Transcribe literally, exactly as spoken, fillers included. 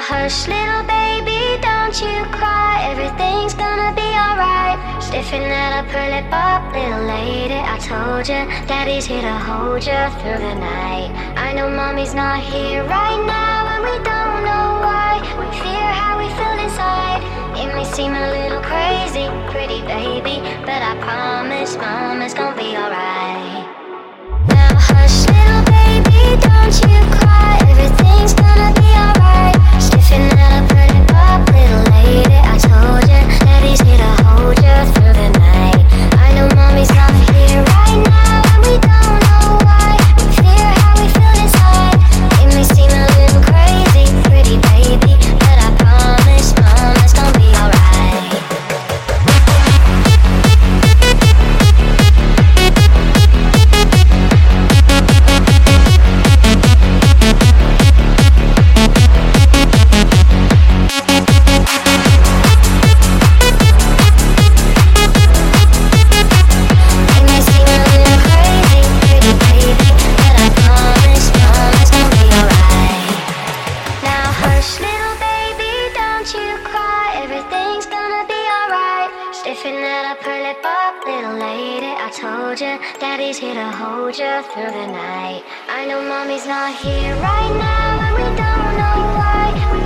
hush, little baby, don't you cry. Everything's gonna be alright. Stiffen that upper lip up, little lady. I told you, daddy's here to hold you through the night. I know mommy's not here right now, and we don't know why. We fear how we feel inside. It may seem a little crazy, pretty baby, but I promise mama's gonna be alright. Now hush, little baby, don't you cry. Everything's gonna be alright. Stiffen that upper lip up, little lady. I told you, daddy's here to hold you through the night. I know mommy's not here right now, and we don't know why. We fear how we feel inside. It may seem a little crazy, pretty baby, but I promise mama's gonna be alright. Daddy's here to hold you through the night. I know mommy's not here right now, and we don't know why.